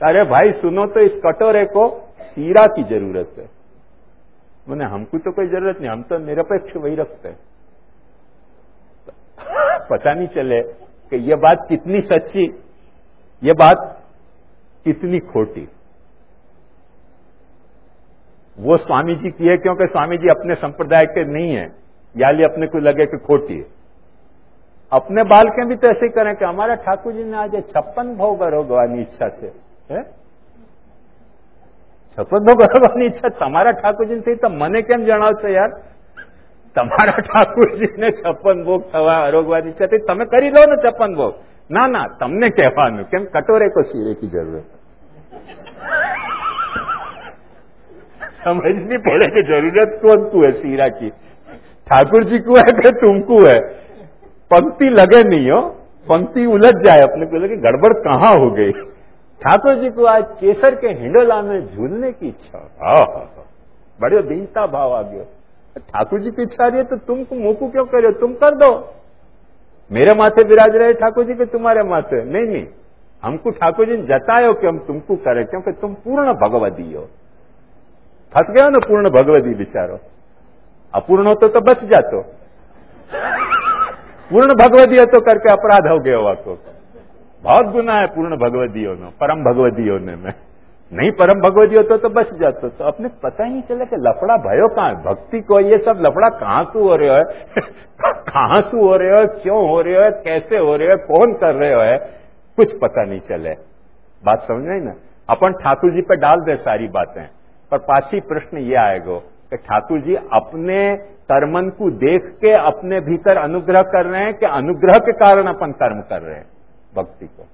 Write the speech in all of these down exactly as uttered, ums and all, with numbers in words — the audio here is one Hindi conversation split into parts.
अरे भाई सुनो तो इस कटोरे को शीरा की जरूरत है। मैंने हमको तो कोई जरूरत नहीं, हम तो निरपेक्ष वही रखते हैं। पता नहीं चले कि यह बात कितनी सच्ची, यह बात कितनी खोटी। वो स्वामी जी की है क्योंकि स्वामी जी अपने संप्रदाय के नहीं है, याली अपने को लगे कि खोटी है। अपने बाल के भी तो ऐसे ही करें कि हमारा ठाकुर जी ने आज छप्पन भोग भगवान इच्छा से है, छप्पन भोग भगवान इच्छा તમારા ઠાકોરજી થઈ તો મને કેમ જણાવશો યાર? તમારા ઠાકોરજીને છપ્પન ભોગ થવા આરોગવાની ઈચ્છા થઈ, તમે કરી લો ને છપ્પન ભોગ। ના ના, તમને કહેવાનું કેમ કટોરે કો સીરે की जरूरत। समझनी पड़े कि जरूरत कौन को है शीरा की, ठाकुर जी को है कि तुमको है। पंक्ति लगे नहीं हो, पंक्ति उलझ जाए, अपने को लगे गड़बड़ कहां हो गई। ठाकुर जी को आज केसर के हिंडोला में झूलने की इच्छा, हाँ बड़े दीनता भाव आ गया। ठाकुर जी की इच्छा रही है तो तुमको मुंह क्यों करे, तुम कर दो। मेरे माथे विराज रहे ठाकुर जी के तुम्हारे माथे नहीं नहीं, हमको ठाकुर जी ने जतायो कि हम तुमको करें क्योंकि तुम पूर्ण भगवदी हो। फंस गया ना पूर्ण भगवदी बिचारो, अपूर्ण हो तो, तो बच जातो, पूर्ण भगवदी हो तो करके अपराध हो गया हुआ को। बहुत गुना है पूर्ण भगवदियों ने, परम भगवदियों ने में नहीं, परम भगवदी हो तो, तो बच जाते। तो अपने पता ही नहीं चला कि लफड़ा भयो कहां है भक्ति को, ये सब लफड़ा कहां से हो रहे हो, कहां से हो रहे हो, क्यों हो रहे हो, कैसे हो रहे हो, कौन कर रहे हो है, कुछ पता नहीं चले। बात समझ आई ना? अपन ठाकुर जी पे डाल दे सारी बातें, पर पाछी प्रश्न ये आएगा कि ठाकुर जी अपने कर्मन को देख के अपने भीतर अनुग्रह कर रहे हैं कि अनुग्रह के कारण अपन कर्म कर रहे हैं भक्ति को।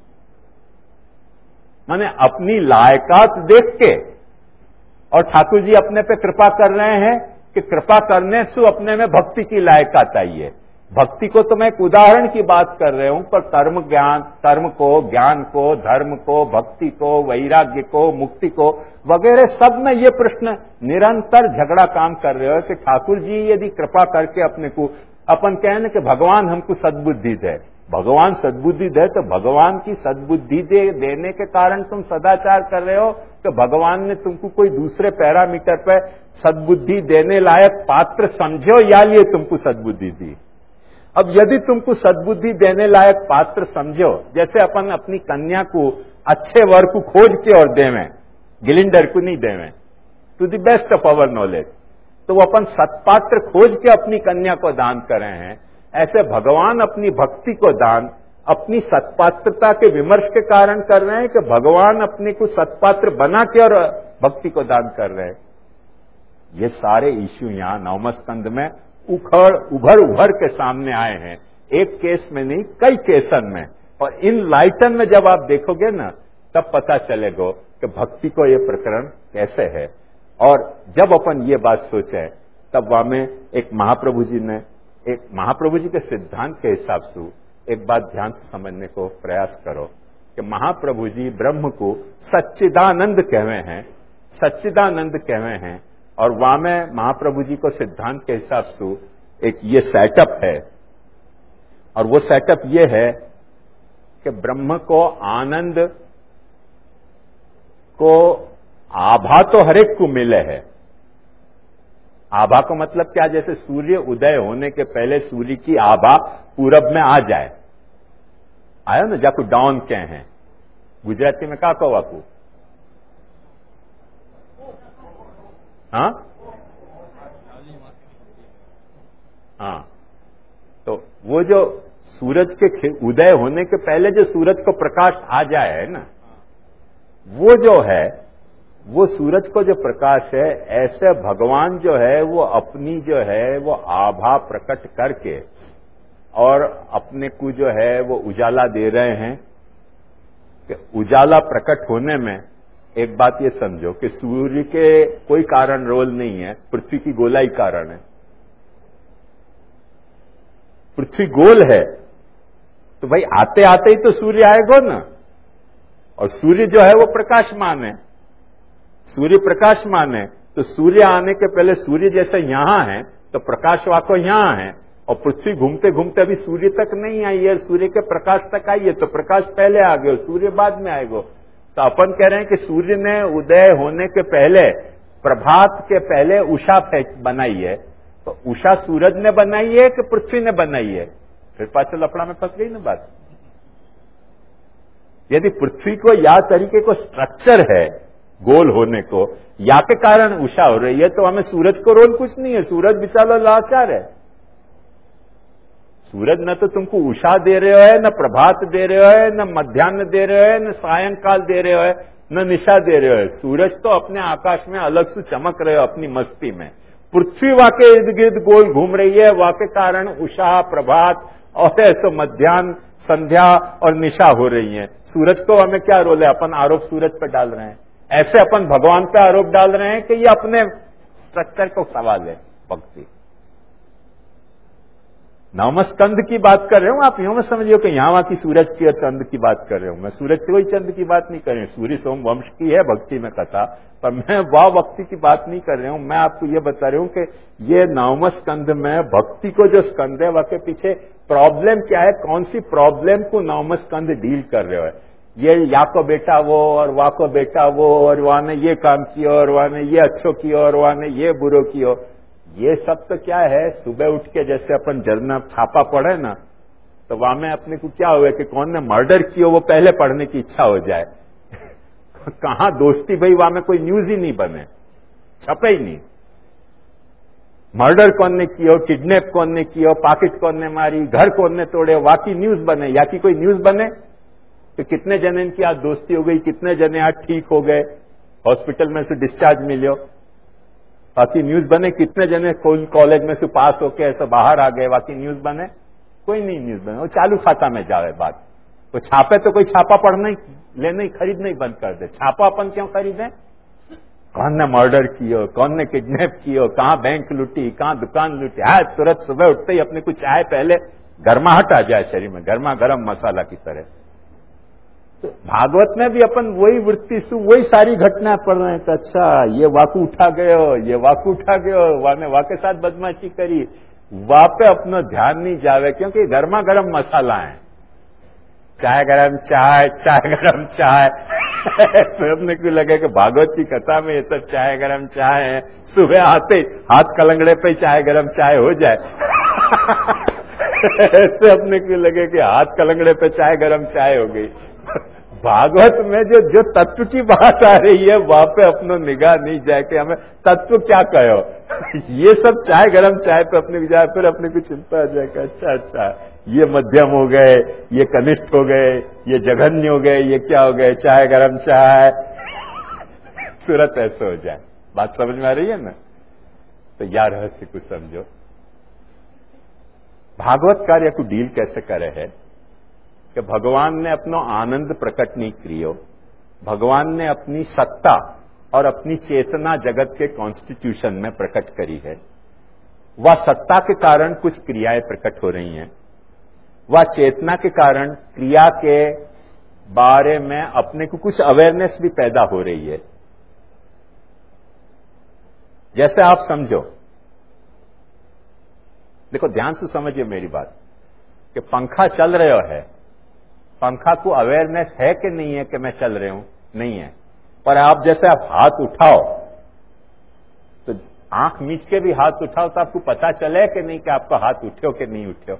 माने अपनी लायकात देख के, और ठाकुर जी अपने पे कृपा कर रहे हैं कि कृपा करने से अपने में भक्ति की लायकात आई है। भक्ति को तो मैं एक उदाहरण की बात कर रहा हूं, पर कर्म ज्ञान, कर्म को, ज्ञान को, धर्म को, भक्ति को, वैराग्य को, मुक्ति को वगैरह सब में ये प्रश्न निरंतर झगड़ा काम कर रहे हो कि ठाकुर जी यदि कृपा करके अपने को, अपन कहें कि भगवान हमको सद्बुद्धि दे, भगवान सद्बुद्धि दे तो भगवान की सद्बुद्धि दे देने के कारण तुम सदाचार कर रहे हो तो भगवान ने तुमको कोई दूसरे पैरामीटर पे सद्बुद्धि देने लायक पात्र समझो या लिए तुमको सद्बुद्धि दी। अब यदि तुमको सद्बुद्धि देने लायक पात्र समझो, जैसे अपन अपनी कन्या को अच्छे वर को खोज के और देवें, गिलिंडर को नहीं देवें, to the best of our knowledge, तो वो अपन सत्पात्र खोज के अपनी कन्या को दान कर रहे हैं। ऐसे भगवान अपनी भक्ति को दान अपनी सत्पात्रता के विमर्श के कारण कर रहे हैं कि भगवान अपने को सत्पात्र बना के और भक्ति को दान कर रहे हैं। ये सारे इश्यू यहां नवम स्कंद में उखड़ उभर उभर के सामने आए हैं, एक केस में नहीं कई केसन में। और इन लाइटन में जब आप देखोगे ना तब पता चलेगा कि भक्ति को ये प्रकरण कैसे है। और जब अपन ये बात सोचे तब वहां में एक महाप्रभु जी ने, एक महाप्रभु जी के सिद्धांत के हिसाब से एक बात ध्यान से समझने को प्रयास करो कि महाप्रभु जी ब्रह्म को सच्चिदानंद कहवे हैं, सच्चिदानंद कहवे हैं। और वहां में महाप्रभु जी को सिद्धांत के हिसाब से एक ये सेटअप है, और वो सेटअप ये है कि ब्रह्म को आनंद को आभा तो हरेक को मिले है। आभा का मतलब क्या? जैसे सूर्य उदय होने के पहले सूर्य की आभा पूरब में आ जाए, आयो ना, जाको डाउन क्या है गुजराती में का कहो आपको? हाँ हाँ, तो वो जो सूरज के उदय होने के पहले जो सूरज को प्रकाश आ जाए है ना, वो जो है वो सूरज को जो प्रकाश है, ऐसे भगवान जो है वो अपनी जो है वो आभा प्रकट करके और अपने को जो है वो उजाला दे रहे हैं। कि उजाला प्रकट होने में एक बात ये समझो कि सूर्य के कोई कारण रोल नहीं है, पृथ्वी की गोलाई कारण है। पृथ्वी गोल है तो भाई आते आते ही तो सूर्य आएगा ना, और सूर्य जो है वो प्रकाशमान है, सूर्य प्रकाशमान है। तो सूर्य आने के पहले सूर्य जैसे यहां है तो प्रकाश वाको यहां है, और पृथ्वी घूमते घूमते अभी सूर्य तक नहीं आई है, सूर्य के प्रकाश तक आई है, तो प्रकाश पहले आ गया, सूर्य बाद में आएगा। तो अपन कह रहे हैं कि सूर्य ने उदय होने के पहले, प्रभात के पहले उषा बनाई है। तो उषा सूरज ने बनाई है कि पृथ्वी ने बनाई है? फिर पाछे लफड़ा में फंस गई ना बात। यदि पृथ्वी को या तरीके को स्ट्रक्चर है गोल होने को, या के कारण उषा हो रही है, तो हमें सूरज को रोल कुछ नहीं है। सूरज बेचारा लाचार है। सूरज न तो तुमको उषा दे रहे हो, न प्रभात दे रहे हो, न मध्याह्न दे रहे हो, न सायंकाल दे रहे हो, न निशा दे रहे हो। सूरज तो अपने आकाश में अलग से चमक रहे हो अपनी मस्ती में। पृथ्वी वाके इर्द गिर्द गोल घूम रही है, वाके कारण उषा, प्रभात और ऐसे मध्याह्न, संध्या और निशा हो रही है। सूरज को हमें क्या रोल है? अपन आरोप सूरज पर डाल रहे हैं। ऐसे अपन भगवान पे आरोप डाल रहे हैं कि ये अपने स्ट्रक्चर को सवाल है भक्ति। नवम स्कंध की बात कर रहे हूं, आप यूं मत समझिए कि यहां वहां की सूरज की और चंद्र की बात कर रहे हूं। मैं सूरज कोई चंद्र की बात नहीं कर रही हूं। सूर्य सोम वंश की है भक्ति में कथा, पर मैं वाह भक्ति की बात नहीं कर रहा हूं। मैं आपको ये बता रहा हूं कि ये नवम स्कंध में भक्ति को जो स्कंध है, वह के पीछे प्रॉब्लम क्या है, कौन सी प्रॉब्लम को नवम स्कंध डील कर रहे हो। ये या को बेटा वो और वाह को बेटा वो, और वहां ने ये काम किया और वहां ने ये अच्छो किया और वहां ने ये बुरो किया, ये सब तो क्या है? सुबह उठ के जैसे अपन जरना छापा पढ़े ना, तो वहां में अपने को क्या हुआ कि कौन ने मर्डर किया वो पहले पढ़ने की इच्छा हो जाए। कहां दोस्ती भाई, वहां में कोई न्यूज ही नहीं बने, छपे ही नहीं। मर्डर कौन ने किया, किडनैप कौन ने किया, पॉकेट कौन ने मारी, घर कौन ने तोड़े, वाकी न्यूज बने। या की कोई न्यूज बने तो कितने जने की आज दोस्ती हो गई, कितने जने आज ठीक हो गए, हॉस्पिटल में से डिस्चार्ज मिलो, बाकी न्यूज बने। कितने जने कॉलेज में से पास होके ऐसा बाहर आ गए, बाकी न्यूज बने? कोई नहीं न्यूज बने। वो चालू खाता में जावे बात। तो छापे तो कोई छापा पढ़ना ही, लेना ही, खरीदना ही बंद कर दे। छापा अपन क्यों खरीदें? कौन ने मर्डर किया, कौन ने किडनैप किया, कहां बैंक लूटी, कहां दुकान लूटी, है तुरंत सुबह उठते ही अपने को चाय पहले गर्माहट आ जाए शरीर में, गर्मा गर्म मसाला की तरह। तो भागवत में भी अपन वही वृत्ति से वही सारी घटना पढ़ रहे हैं कि अच्छा ये वाकू उठा गए हो, ये वाकू उठा गए हो, वाने वाके साथ बदमाशी करी, वहां पे अपना ध्यान नहीं जावे, क्योंकि गर्मा गर्म मसाला है। चाय गरम चाय, चाय गरम चाय। तो अपने को लगे कि भागवत की कथा में ये सब चाय गरम चाय है, सुबह आते हाथ कलंगड़े पे चाय गरम चाय हो जाए। ऐसे अपने को लगे कि हाथ कलंगड़े पे चाय गरम चाय हो गई। भागवत में जो जो तत्व की बात आ रही है, वहां पे अपनो निगाह नहीं जाए कि हमें तत्व क्या कहो। ये सब चाय गरम चाय पे अपने जाए, फिर अपने को चिंता आ जाए कि अच्छा अच्छा ये मध्यम हो गए, ये कनिष्ठ हो गए, ये जघन्य हो गए, ये क्या हो गए, चाय गरम चाय। तुरंत ऐसे हो जाए। बात समझ में आ रही है ना? तो यार रहस्य कुछ समझो। भागवत कार्य को डील कैसे करे है कि भगवान ने अपनो आनंद प्रकट नहीं करियो, भगवान ने अपनी सत्ता और अपनी चेतना जगत के कॉन्स्टिट्यूशन में प्रकट करी है। वह सत्ता के कारण कुछ क्रियाएं प्रकट हो रही हैं, वह चेतना के कारण क्रिया के बारे में अपने को कुछ अवेयरनेस भी पैदा हो रही है। जैसे आप समझो, देखो ध्यान से समझिए मेरी बात, कि पंखा चल रहा है, पंखा को अवेयरनेस है कि नहीं है कि मैं चल रही हूं? नहीं है। पर आप जैसे आप हाथ उठाओ, तो आंख मीच के भी हाथ उठाओ तो आपको पता चले कि नहीं कि आपका हाथ उठ्यो कि नहीं उठ्यो?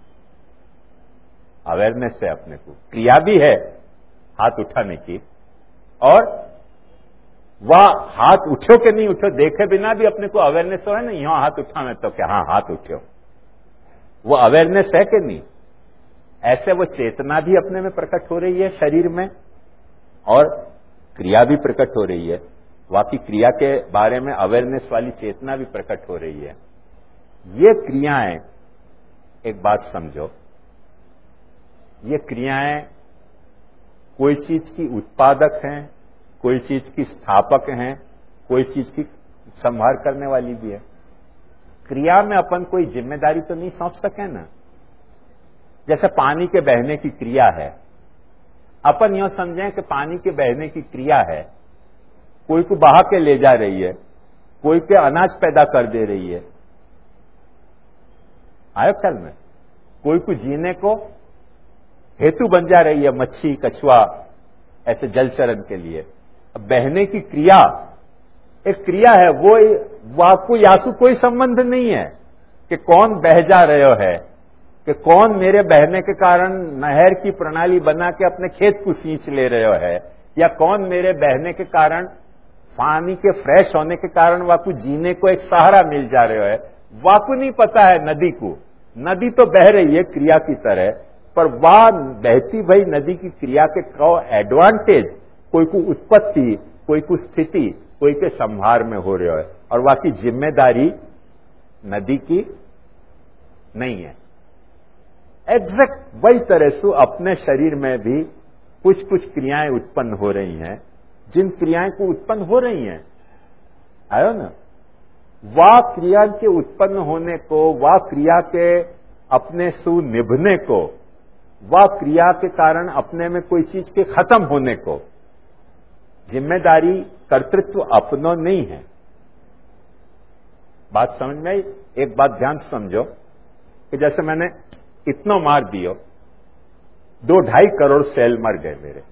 अवेयरनेस है अपने को, क्रिया भी है हाथ उठाने की, और वह हाथ उठ्यो कि नहीं उठ्यो देखे बिना भी अपने को अवेयरनेस हो है ना, यहां हाथ उठाना तो क्या हाँ हाथ उठ्यो, वो अवेयरनेस है कि नहीं? ऐसे वो चेतना भी अपने में प्रकट हो रही है शरीर में, और क्रिया भी प्रकट हो रही है। बाकी क्रिया के बारे में अवेयरनेस वाली चेतना भी प्रकट हो रही है। ये क्रियाएं, एक बात समझो, ये क्रियाएं कोई चीज की उत्पादक हैं, कोई चीज की स्थापक हैं, कोई चीज की संभार करने वाली भी है। क्रिया में अपन कोई जिम्मेदारी तो नहीं सौंप सके ना। जैसे पानी के बहने की क्रिया है, अपन यह समझें कि पानी के बहने की क्रिया है, कोई को बहा के ले जा रही है, कोई के अनाज पैदा कर दे रही है, आयो ख्याल में? कोई को जीने को हेतु बन जा रही है, मच्छी कछुआ, ऐसे जलचरण के लिए। अब बहने की क्रिया एक क्रिया है, वो वाकु यासु कोई संबंध नहीं है कि कौन बह जा रहे हो है, कि कौन मेरे बहने के कारण नहर की प्रणाली बना के अपने खेत को सींच ले रहे हो है, या कौन मेरे बहने के कारण पानी के फ्रेश होने के कारण वाकु जीने को एक सहारा मिल जा रहे हो है। वाकु नहीं पता है नदी को, नदी तो बह रही है क्रिया की तरह, पर वाह बहती भई नदी की क्रिया के कौ एडवांटेज कोई को उत्पत्ति, कोई को स्थिति, कोई के संभार में हो रहे हो है, और वाकई जिम्मेदारी नदी की नहीं है। एग्जैक्ट वही तरह से अपने शरीर में भी कुछ कुछ क्रियाएं उत्पन्न हो रही हैं, जिन क्रियाएं को उत्पन्न हो रही हैं, आयो ना, वाह क्रिया के उत्पन्न होने को, वाह क्रिया के अपने सु निभने को, वाह क्रिया के कारण अपने में कोई चीज के खत्म होने को जिम्मेदारी, कर्तृत्व अपनो नहीं है। बात समझ में आई? एक बात ध्यान से समझो कि जैसे मैंने इतना मार दियो, दो ढाई करोड़ सेल मर गए मेरे।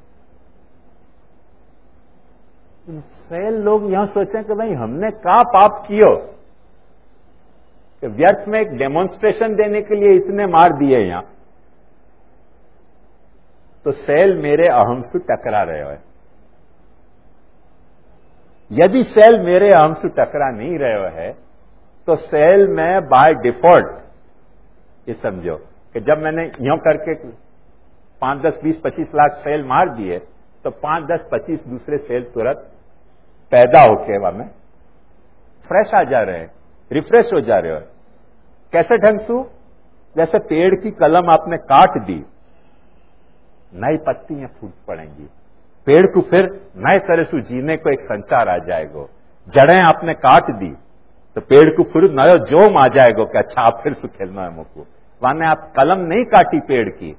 सेल लोग यहां सोचें कि भाई हमने का पाप कियो कि व्यर्थ में एक डेमोन्स्ट्रेशन देने के लिए इतने मार दिए यहां। तो सेल मेरे अहम से टकरा रहे हो। यदि सेल मेरे अहम से टकरा नहीं रहे है तो सेल में बाय डिफॉल्ट ये समझो कि जब मैंने यूं करके पांच दस बीस पच्चीस लाख सेल मार दिए तो पांच दस पच्चीस दूसरे सेल तुरंत पैदा होके वहां में फ्रेश आ जा रहे हैं, रिफ्रेश हो जा रहे हो। कैसे ढंग से? जैसे पेड़ की कलम आपने काट दी, नई पत्तियां फूट पड़ेंगी, पेड़ को फिर नए तरह से जीने को एक संचार आ जाएगा। जड़ें आपने काट दी तो पेड़ को फिर नया जोम आ जाएगा कि अच्छा आप फिर से खेलना है मुझको। माने आप कलम नहीं काटी पेड़ की,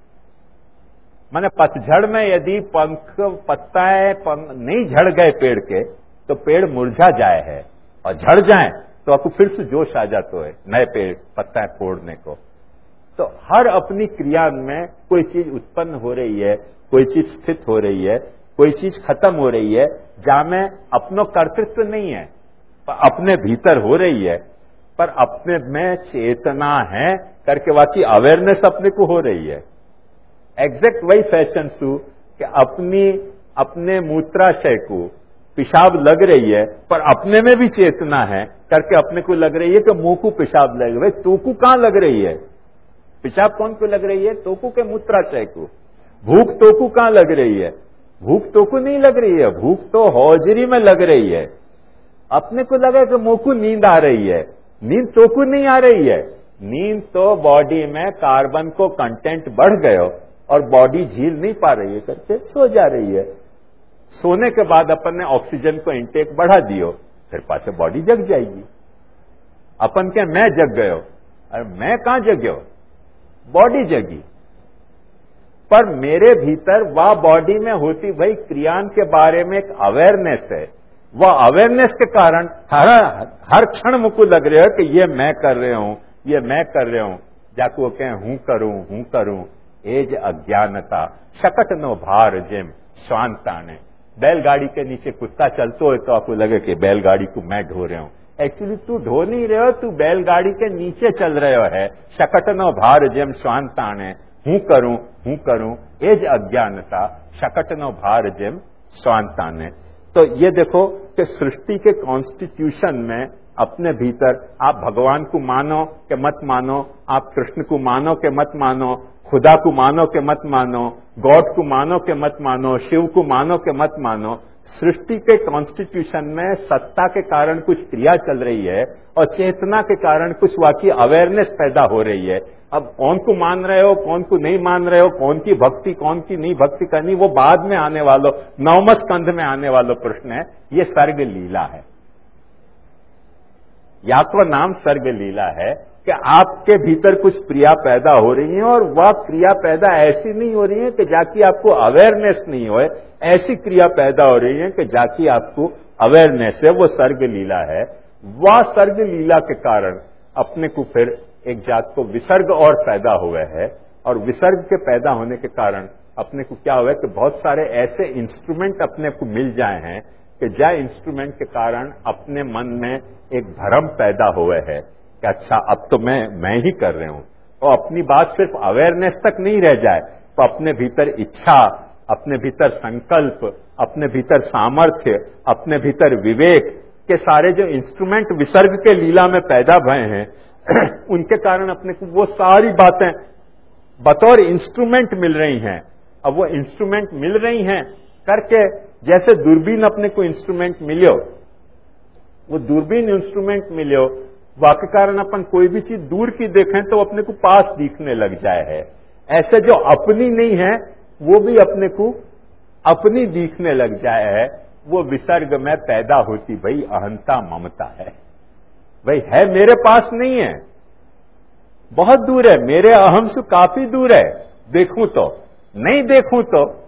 माने पतझड़ में यदि पंख पत्ताएं पंख नहीं झड़ गए पेड़ के तो पेड़ मुरझा जाए है, और झड़ जाए तो आपको फिर से जोश आ जाता है नए पेड़ पत्ताएं फोड़ने को। तो हर अपनी क्रिया में कोई चीज उत्पन्न हो रही है, कोई चीज स्थित हो रही है, कोई चीज खत्म हो रही है, जहां में अपनो कर्तृत्व नहीं है, पर अपने भीतर हो रही है, पर अपने में चेतना है करके वाकई अवेयरनेस अपने को हो रही है। एग्जैक्ट वही फैशन सु कि अपनी अपने मूत्राशय को पेशाब लग रही है, पर अपने में भी चेतना है करके अपने को लग रही है कि मुंह को पेशाब लग रही है। तो को कहां लग रही है? पेशाब कौन को लग रही है? तोकू के मूत्राशय को। भूख तोकू कहां लग रही है? भूख तोकू नहीं लग रही है, भूख तो हौजरी में लग रही है। अपने को लगा कि मुंह को नींद आ रही है, नींद तोकू नहीं आ रही है। नींद तो बॉडी में कार्बन को कंटेंट बढ़ गयो और बॉडी झील नहीं पा रही है करके सो जा रही है। सोने के बाद अपन ने ऑक्सीजन को इंटेक बढ़ा दियो, फिर पाछे बॉडी जग जाएगी। अपन के मैं जग गयो, अरे मैं कहां जग्यो? बॉडी जगी। पर मेरे भीतर वह बॉडी में होती भाई क्रियान के बारे में एक अवेयरनेस है। वह अवेयरनेस के कारण हर हर क्षण मुझको लग रहा है कि ये मैं कर रहे हूं, ये मैं कर रहे हूं। जाको वो कहें हूं करूं हूं करूं, एज अज्ञानता शकट नो भार जिम श्वानताने। बैलगाड़ी के नीचे कुत्ता चलते हो तो आपको लगे कि बैलगाड़ी को मैं ढो रहा हूं। एक्चुअली तू ढो नहीं रहे हो, तू बैलगाड़ी के नीचे चल रहे हो है। शकट नो भार जिम श्वानताने, हूं करूं हूं करूं, एज अज्ञानता शकट नो भार जिम श्वानताने। तो ये देखो कि सृष्टि के कॉन्स्टिट्यूशन में अपने भीतर आप भगवान को मानो कि मत मानो, आप कृष्ण को मानो कि मत मानो, खुदा को मानो कि मत मानो, गॉड को मानो कि मत मानो, शिव को मानो कि मत मानो, सृष्टि के कॉन्स्टिट्यूशन में सत्ता के कारण कुछ क्रिया चल रही है और चेतना के कारण कुछ वाकई अवेयरनेस पैदा हो रही है। अब कौन को मान रहे हो, कौन को नहीं मान रहे हो, कौन की भक्ति कौन की नहीं भक्ति करनी, वो बाद में आने वालों नवम स्कंध में आने वाला प्रश्न है। ये सर्ग लीला है, या तो नाम सर्ग लीला है कि आपके भीतर कुछ क्रिया पैदा हो रही है और वह क्रिया पैदा ऐसी नहीं हो रही है कि जाकि आपको अवेयरनेस नहीं होए, ऐसी क्रिया पैदा हो रही है कि जाकि आपको अवेयरनेस है। वो सर्ग लीला है। वह सर्ग लीला के कारण अपने को फिर एक जात को विसर्ग और पैदा हुआ है, और विसर्ग के पैदा होने के कारण अपने को क्या हुआ कि बहुत सारे ऐसे इंस्ट्रूमेंट अपने को मिल जाए हैं कि जय इंस्ट्रूमेंट के कारण अपने मन में एक भ्रम पैदा हुए है कि अच्छा अब तो मैं मैं ही कर रहे हूं, और अपनी बात सिर्फ अवेयरनेस तक नहीं रह जाए, तो अपने भीतर इच्छा, अपने भीतर संकल्प, अपने भीतर सामर्थ्य, अपने भीतर विवेक के सारे जो इंस्ट्रूमेंट विसर्ग के लीला में पैदा भए हैं उनके कारण अपने को वो सारी बातें बतौर इंस्ट्रूमेंट मिल रही हैं। अब वो इंस्ट्रूमेंट मिल रही हैं करके, जैसे दूरबीन अपने को इंस्ट्रूमेंट मिलियो, वो दूरबीन इंस्ट्रूमेंट मिलियो, वाके कारण अपन कोई भी चीज दूर की देखें तो अपने को पास दिखने लग जाए है। ऐसे जो अपनी नहीं है वो भी अपने को अपनी दिखने लग जाए है। वो विसर्ग में पैदा होती भाई अहंता ममता है। भाई है मेरे पास नहीं है, बहुत दूर है, मेरे अहम से काफी दूर है, देखूं तो नहीं देखूं तो